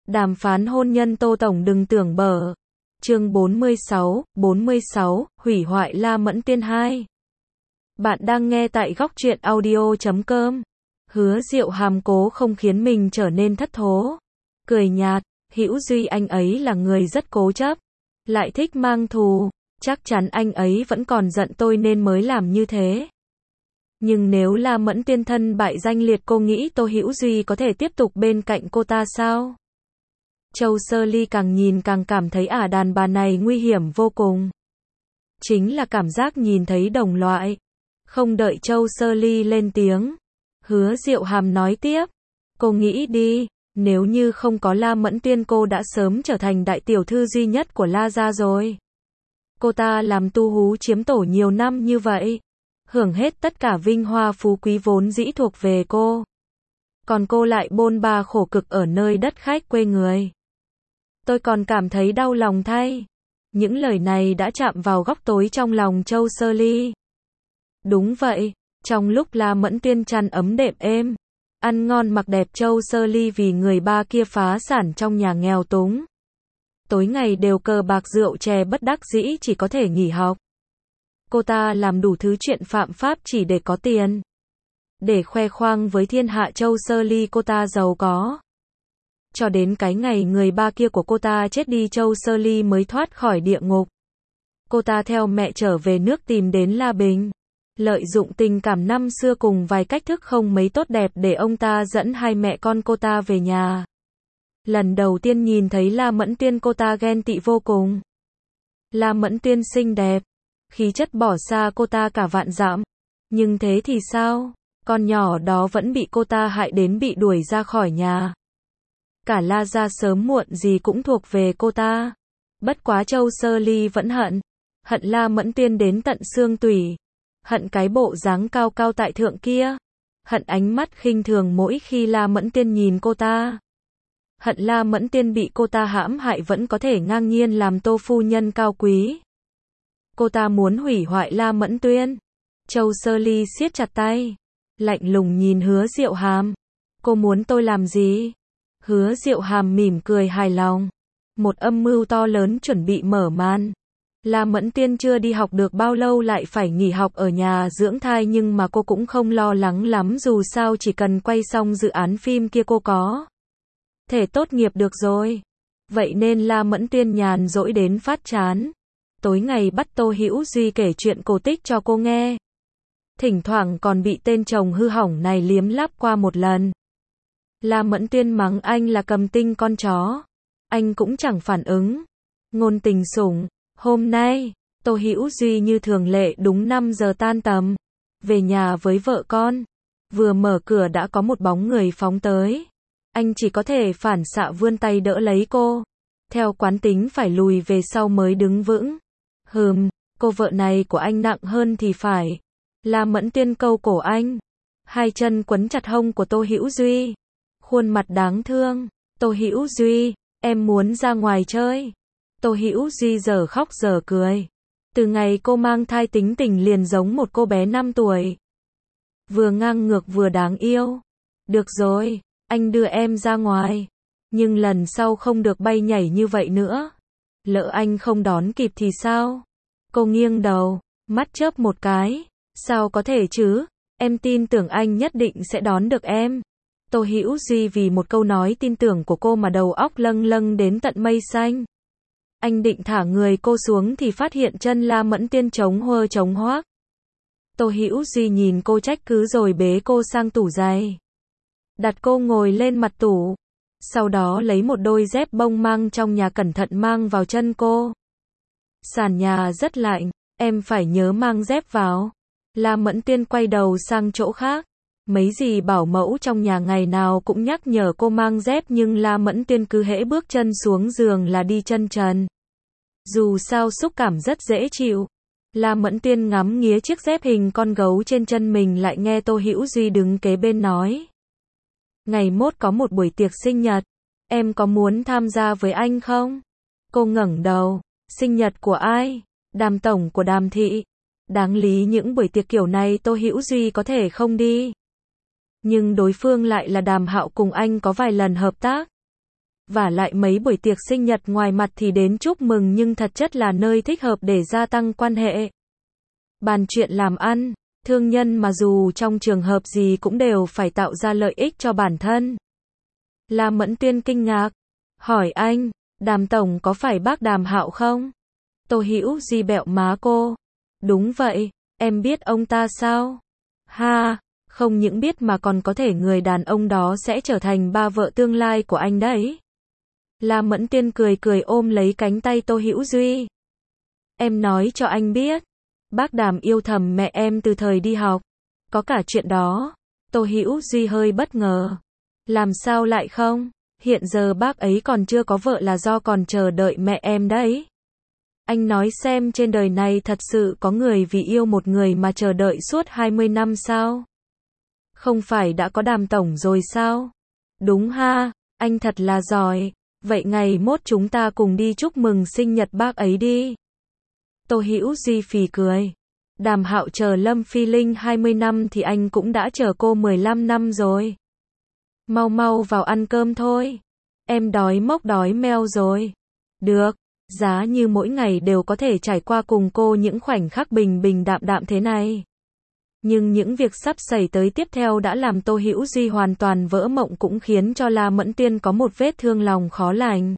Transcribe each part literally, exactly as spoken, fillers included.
Đàm phán hôn nhân Tô Tổng đừng tưởng bở. Chương bốn mươi sáu, bốn mươi sáu, hủy hoại La Mẫn Tiên hai. Bạn đang nghe tại góc truyện audio chấm com. Hứa Diệu Hàm cố không khiến mình trở nên thất thố. Cười nhạt, Hữu Duy anh ấy là người rất cố chấp, lại thích mang thù, chắc chắn anh ấy vẫn còn giận tôi nên mới làm như thế. Nhưng nếu La Mẫn Tiên thân bại danh liệt, cô nghĩ Tô Hữu Duy có thể tiếp tục bên cạnh cô ta sao? Châu Sơ Ly càng nhìn càng cảm thấy ả đàn bà này nguy hiểm vô cùng. Chính là cảm giác nhìn thấy đồng loại. Không đợi Châu Sơ Ly lên tiếng, Hứa Diệu Hàm nói tiếp. Cô nghĩ đi, nếu như không có La Mẫn Tiên cô đã sớm trở thành đại tiểu thư duy nhất của La gia rồi. Cô ta làm tu hú chiếm tổ nhiều năm như vậy, hưởng hết tất cả vinh hoa phú quý vốn dĩ thuộc về cô. Còn cô lại bôn ba khổ cực ở nơi đất khách quê người. Tôi còn cảm thấy đau lòng thay. Những lời này đã chạm vào góc tối trong lòng Châu Sơ Ly. Đúng vậy, trong lúc La Mẫn Tiên chăn ấm đệm êm, ăn ngon mặc đẹp, Châu Sơ Ly vì người ba kia phá sản trong nhà nghèo túng. Tối ngày đều cờ bạc rượu chè, bất đắc dĩ chỉ có thể nghỉ học. Cô ta làm đủ thứ chuyện phạm pháp chỉ để có tiền. Để khoe khoang với thiên hạ Châu Sơ Ly cô ta giàu có. Cho đến cái ngày người ba kia của cô ta chết đi, Châu Sơ Ly mới thoát khỏi địa ngục. Cô ta theo mẹ trở về nước tìm đến La Bình. Lợi dụng tình cảm năm xưa cùng vài cách thức không mấy tốt đẹp để ông ta dẫn hai mẹ con cô ta về nhà. Lần đầu tiên nhìn thấy La Mẫn Tiên, cô ta ghen tị vô cùng. La Mẫn Tiên xinh đẹp, khí chất bỏ xa cô ta cả vạn dặm. Nhưng thế thì sao? Con nhỏ đó vẫn bị cô ta hại đến bị đuổi ra khỏi nhà. Cả La gia sớm muộn gì cũng thuộc về cô ta. Bất quá Châu Sơ Ly vẫn hận. Hận La Mẫn Tiên đến tận xương tủy. Hận cái bộ dáng cao cao tại thượng kia. Hận ánh mắt khinh thường mỗi khi La Mẫn Tiên nhìn cô ta. Hận La Mẫn Tiên bị cô ta hãm hại vẫn có thể ngang nhiên làm Tô phu nhân cao quý. Cô ta muốn hủy hoại La Mẫn Tiên. Châu Sơ Ly siết chặt tay, lạnh lùng nhìn Hứa Diệu Hàm. Cô muốn tôi làm gì? Hứa Diệu Hàm mỉm cười hài lòng. Một âm mưu to lớn chuẩn bị mở màn. La Mẫn Tiên chưa đi học được bao lâu lại phải nghỉ học ở nhà dưỡng thai, nhưng mà cô cũng không lo lắng lắm, dù sao chỉ cần quay xong dự án phim kia cô có thể tốt nghiệp được rồi. Vậy nên La Mẫn Tiên nhàn rỗi đến phát chán. Tối ngày bắt Tô Hữu Duy kể chuyện cổ tích cho cô nghe. Thỉnh thoảng còn bị tên chồng hư hỏng này liếm láp qua một lần. La Mẫn Tiên mắng anh là cầm tinh con chó. Anh cũng chẳng phản ứng. Ngôn tình sủng. Hôm nay, Tô Hữu Duy như thường lệ đúng năm giờ tan tầm. Về nhà với vợ con. Vừa mở cửa đã có một bóng người phóng tới. Anh chỉ có thể phản xạ vươn tay đỡ lấy cô. Theo quán tính phải lùi về sau mới đứng vững. Hừm, cô vợ này của anh nặng hơn thì phải. La Mẫn Tiên câu cổ anh. Hai chân quấn chặt hông của Tô Hữu Duy. Khuôn mặt đáng thương. Tô Hữu Duy, em muốn ra ngoài chơi. Tô Hữu Duy giờ khóc giờ cười. Từ ngày cô mang thai tính tình liền giống một cô bé năm tuổi. Vừa ngang ngược vừa đáng yêu. Được rồi, anh đưa em ra ngoài. Nhưng lần sau không được bay nhảy như vậy nữa. Lỡ anh không đón kịp thì sao? Cô nghiêng đầu, mắt chớp một cái. Sao có thể chứ? Em tin tưởng anh nhất định sẽ đón được em. Tô Hữu Duy vì một câu nói tin tưởng của cô mà đầu óc lâng lâng đến tận mây xanh. Anh định thả người cô xuống thì phát hiện chân La Mẫn Tiên trống huơ trống hoác. Tô Hữu Duy nhìn cô trách cứ rồi bế cô sang tủ giày. Đặt cô ngồi lên mặt tủ. Sau đó lấy một đôi dép bông mang trong nhà cẩn thận mang vào chân cô. Sàn nhà rất lạnh, em phải nhớ mang dép vào. La Mẫn Tiên quay đầu sang chỗ khác. Mấy dì bảo mẫu trong nhà ngày nào cũng nhắc nhở cô mang dép, nhưng La Mẫn Tiên cứ hễ bước chân xuống giường là đi chân trần. Dù sao xúc cảm rất dễ chịu. La Mẫn Tiên ngắm nghía chiếc dép hình con gấu trên chân mình, lại nghe Tô Hữu Duy đứng kế bên nói. Ngày mốt có một buổi tiệc sinh nhật. Em có muốn tham gia với anh không? Cô ngẩng đầu. Sinh nhật của ai? Đàm tổng của Đàm thị. Đáng lý những buổi tiệc kiểu này Tô Hữu Duy có thể không đi. Nhưng đối phương lại là Đàm Hạo, cùng anh có vài lần hợp tác. Vả lại mấy buổi tiệc sinh nhật ngoài mặt thì đến chúc mừng nhưng thật chất là nơi thích hợp để gia tăng quan hệ. Bàn chuyện làm ăn, thương nhân mà dù trong trường hợp gì cũng đều phải tạo ra lợi ích cho bản thân. La Mẫn Tuyên kinh ngạc, hỏi anh, Đàm tổng có phải bác Đàm Hạo không? Tô Hữu Duy bẹo má cô. Đúng vậy, em biết ông ta sao? Ha, không những biết mà còn có thể người đàn ông đó sẽ trở thành ba vợ tương lai của anh đấy. La Mẫn Tuyên cười cười ôm lấy cánh tay Tô Hữu Duy. Em nói cho anh biết, bác Đàm yêu thầm mẹ em từ thời đi học. Có cả chuyện đó. Tô Hữu Duy hơi bất ngờ. Làm sao lại không? Hiện giờ bác ấy còn chưa có vợ là do còn chờ đợi mẹ em đấy. Anh nói xem trên đời này thật sự có người vì yêu một người mà chờ đợi suốt hai mươi năm sao? Không phải đã có Đàm tổng rồi sao? Đúng ha, anh thật là giỏi. Vậy ngày mốt chúng ta cùng đi chúc mừng sinh nhật bác ấy đi. Tô Hữu Duy phì cười. Đàm Hạo chờ Lâm Phi Linh hai mươi năm thì anh cũng đã chờ cô mười lăm năm rồi. Mau mau vào ăn cơm thôi. Em đói mốc đói meo rồi. Được, giá như mỗi ngày đều có thể trải qua cùng cô những khoảnh khắc bình bình đạm đạm thế này. Nhưng những việc sắp xảy tới tiếp theo đã làm Tô Hữu Duy hoàn toàn vỡ mộng cũng khiến cho La Mẫn Tuyên có một vết thương lòng khó lành.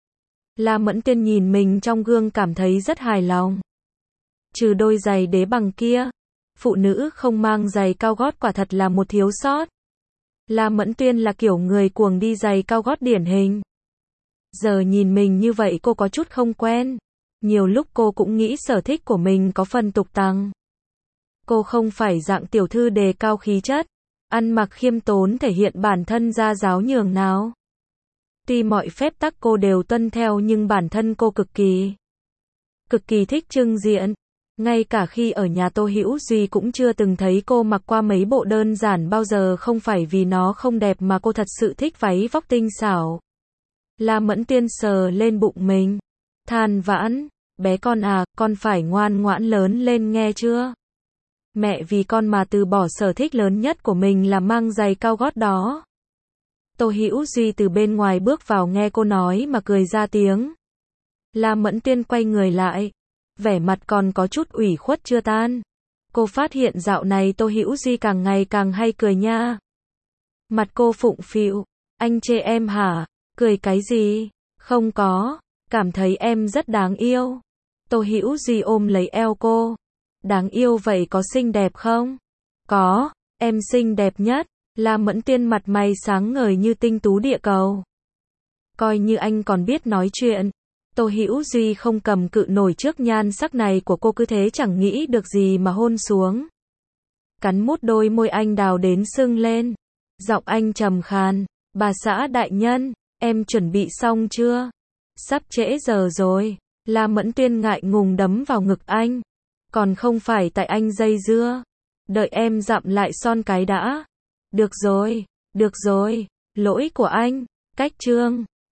La Mẫn Tuyên nhìn mình trong gương cảm thấy rất hài lòng. Trừ đôi giày đế bằng kia, phụ nữ không mang giày cao gót quả thật là một thiếu sót. La Mẫn Tuyên là kiểu người cuồng đi giày cao gót điển hình. Giờ nhìn mình như vậy cô có chút không quen. Nhiều lúc cô cũng nghĩ sở thích của mình có phần tục tằng. Cô không phải dạng tiểu thư đề cao khí chất, ăn mặc khiêm tốn thể hiện bản thân ra giáo nhường nào. Tuy mọi phép tắc cô đều tuân theo nhưng bản thân cô cực kỳ, cực kỳ thích trưng diện. Ngay cả khi ở nhà Tô Hữu Duy cũng chưa từng thấy cô mặc qua mấy bộ đơn giản bao giờ, không phải vì nó không đẹp mà cô thật sự thích váy vóc tinh xảo. La Mẫn Tuyên sờ lên bụng mình, than vãn, bé con à, con phải ngoan ngoãn lớn lên nghe chưa? Mẹ vì con mà từ bỏ sở thích lớn nhất của mình là mang giày cao gót đó. Tô Hữu Duy từ bên ngoài bước vào nghe cô nói mà cười ra tiếng. La Mẫn Tuyên quay người lại, vẻ mặt còn có chút ủy khuất chưa tan. Cô phát hiện dạo này Tô Hữu Duy càng ngày càng hay cười nha. Mặt cô phụng phịu, anh chê em hả? Cười cái gì? Không có, cảm thấy em rất đáng yêu. Tô Hữu Duy ôm lấy eo cô. Đáng yêu vậy có xinh đẹp không? Có, em xinh đẹp nhất. La Mẫn Tuyên mặt mày sáng ngời như tinh tú địa cầu. Coi như anh còn biết nói chuyện. Tô Hữu Duy không cầm cự nổi trước nhan sắc này của cô, cứ thế chẳng nghĩ được gì mà hôn xuống. Cắn mút đôi môi anh đào đến sưng lên. Giọng anh trầm khàn, bà xã đại nhân, em chuẩn bị xong chưa? Sắp trễ giờ rồi. La Mẫn Tuyên ngại ngùng đấm vào ngực anh. Còn không phải tại anh dây dưa. Đợi em dặm lại son cái đã. Được rồi, được rồi, lỗi của anh. Cách chương